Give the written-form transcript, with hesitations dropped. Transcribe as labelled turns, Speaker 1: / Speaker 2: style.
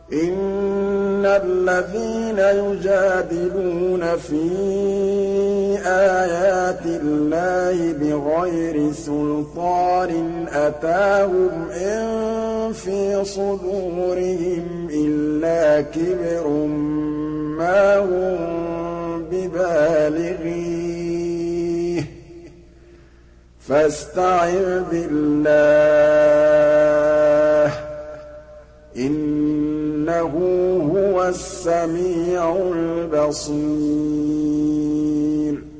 Speaker 1: إِنَّ الَّذِينَ يُجَادِلُونَ فِي آيَاتِ اللَّهِ بِغَيْرِ سُلْطَانٍ أَتَاهُمْ إِن فِي صُدُورِهِمْ إِلَّا كِبْرٌ مَّا هُم بِبَالِغِيهِ ۚ فَاسْتَعِذْ بِاللَّهِ ۖ إِنَّهُ هُوَ السَّمِيعُ الْبَصِيرُ